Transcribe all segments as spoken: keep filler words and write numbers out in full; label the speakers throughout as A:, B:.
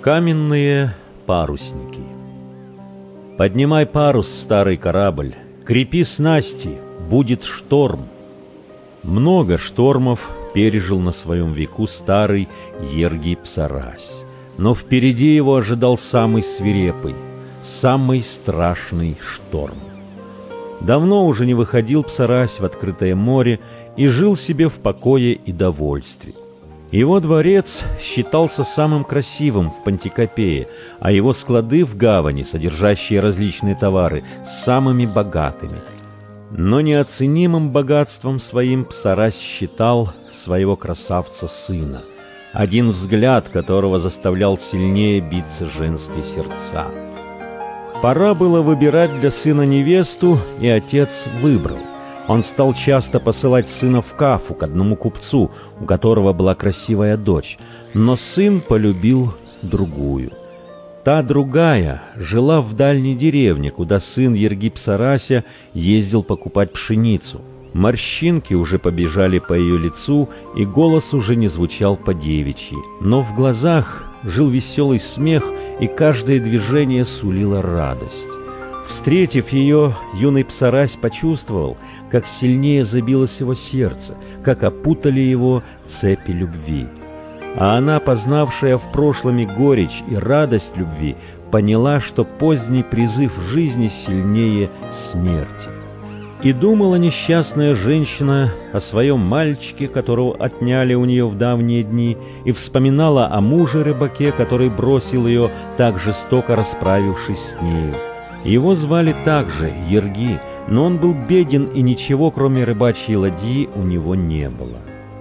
A: Каменные парусники. Поднимай парус, старый корабль, крепи снасти, будет шторм. Много штормов пережил на своем веку старый Ергий Псарась, но впереди его ожидал самый свирепый, самый страшный шторм. Давно уже не выходил Псарась в открытое море и жил себе в покое и довольстве. Его дворец считался самым красивым в Пантикопее, а его склады в гавани, содержащие различные товары, самыми богатыми. Но неоценимым богатством своим Псарась считал своего красавца сына, один взгляд которого заставлял сильнее биться женские сердца. Пора было выбирать для сына невесту, и отец выбрал. Он стал часто посылать сына в Кафу к одному купцу, у которого была красивая дочь, но сын полюбил другую. Та другая жила в дальней деревне, куда сын Ерги Псарася ездил покупать пшеницу. Морщинки уже побежали по ее лицу, и голос уже не звучал по-девичьи, но в глазах жил веселый смех, и каждое движение сулило радость. Встретив ее, юный Псарась почувствовал, как сильнее забилось его сердце, как опутали его цепи любви. А она, познавшая в прошлом и горечь, и радость любви, поняла, что поздний призыв жизни сильнее смерти. И думала несчастная женщина о своем мальчике, которого отняли у нее в давние дни, и вспоминала о муже-рыбаке, который бросил ее, так жестоко расправившись с нею. Его звали также Ерги, но он был беден, и ничего, кроме рыбачьей ладьи, у него не было.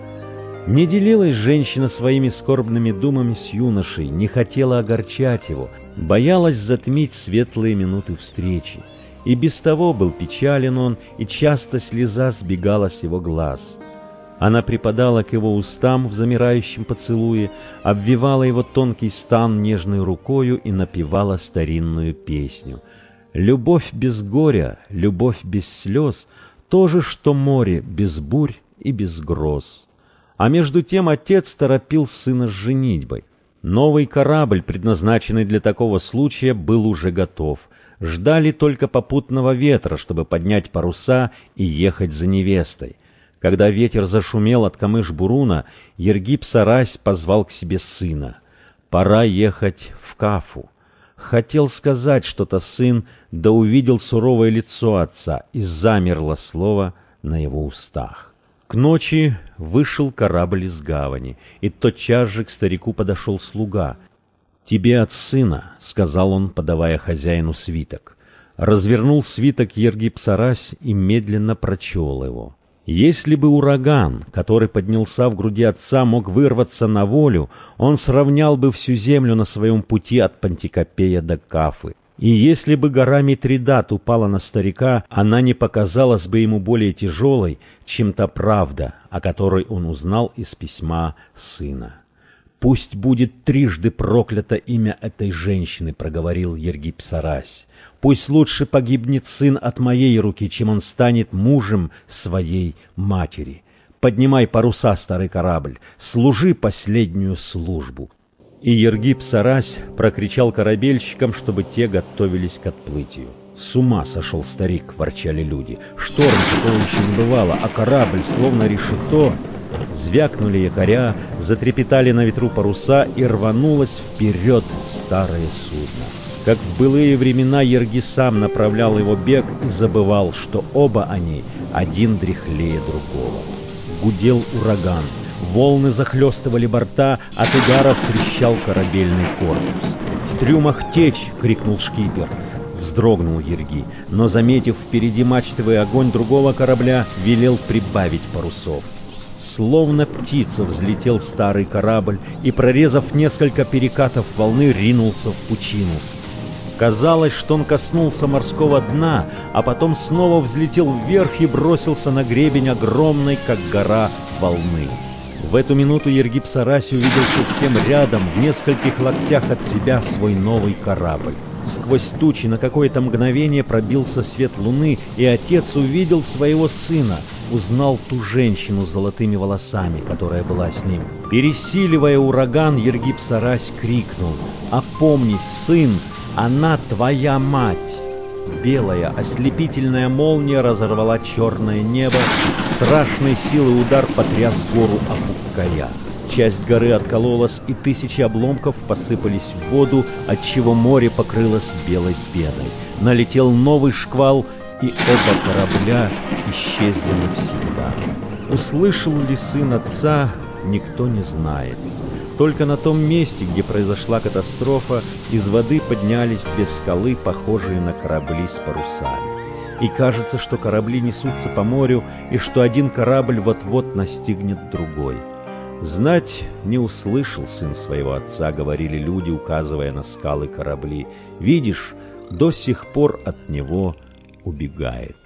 A: Не делилась женщина своими скорбными думами с юношей, не хотела огорчать его, боялась затмить светлые минуты встречи. И без того был печален он, и часто слеза сбегала с его глаз. Она припадала к его устам в замирающем поцелуе, обвивала его тонкий стан нежной рукою и напевала старинную песню. Любовь без горя, любовь без слез — то же, что море без бурь и без гроз. А между тем отец торопил сына с женитьбой. Новый корабль, предназначенный для такого случая, был уже готов. Ждали только попутного ветра, чтобы поднять паруса и ехать за невестой. Когда ветер зашумел от Камыш-Буруна, Ерги Псарась позвал к себе сына. Пора ехать в Кафу. Хотел сказать что-то сын, да увидел суровое лицо отца, и замерло слово на его устах. К ночи вышел корабль из гавани, и тотчас же к старику подошел слуга. «Тебе от сына», — сказал он, подавая хозяину свиток. Развернул свиток Ерги Псарась и медленно прочел его. Если бы ураган, который поднялся в груди отца, мог вырваться на волю, он сравнял бы всю землю на своем пути от Пантикопея до Кафы. И если бы гора Митридат упала на старика, она не показалась бы ему более тяжелой, чем та правда, о которой он узнал из письма сына. «Пусть будет трижды проклято имя этой женщины», — проговорил Ерги Псарась. «Пусть лучше погибнет сын от моей руки, чем он станет мужем своей матери. Поднимай паруса, старый корабль, служи последнюю службу». И Ерги Псарась прокричал корабельщикам, чтобы те готовились к отплытию. «С ума сошел старик», — ворчали люди. «Шторм такого еще не бывало, а корабль, словно решето». Звякнули якоря, затрепетали на ветру паруса, и рванулось вперед старое судно. Как в былые времена Ерги сам направлял его бег и забывал, что оба они один дряхлее другого. Гудел ураган, волны захлестывали борта, от ударов трещал корабельный корпус. «В трюмах течь!» — крикнул шкипер. Вздрогнул Ерги, но, заметив впереди мачтовый огонь другого корабля, велел прибавить парусов. Словно птица взлетел старый корабль и, прорезав несколько перекатов волны, ринулся в пучину. Казалось, что он коснулся морского дна, а потом снова взлетел вверх и бросился на гребень огромной, как гора, волны. В эту минуту Ерги Псарась увидел совсем рядом, в нескольких локтях от себя, свой новый корабль. Сквозь тучи на какое-то мгновение пробился свет луны, и отец увидел своего сына. узнал ту женщину с золотыми волосами, которая была с ним. Пересиливая ураган, Ергип-Сарась крикнул: «Опомнись, сын, она твоя мать!» Белая, ослепительная молния разорвала черное небо, страшной силой удар потряс гору Апуккая. Часть горы откололась, и тысячи обломков посыпались в воду, отчего море покрылось белой пеной. Налетел новый шквал, и оба корабля исчезли навсегда. Услышал ли сын отца, никто не знает. Только на том месте, где произошла катастрофа, из воды поднялись две скалы, похожие на корабли с парусами. И кажется, что корабли несутся по морю, и что один корабль вот-вот настигнет другой. «Знать не услышал сын своего отца», — говорили люди, указывая на скалы корабли. «Видишь, до сих пор от него убегает».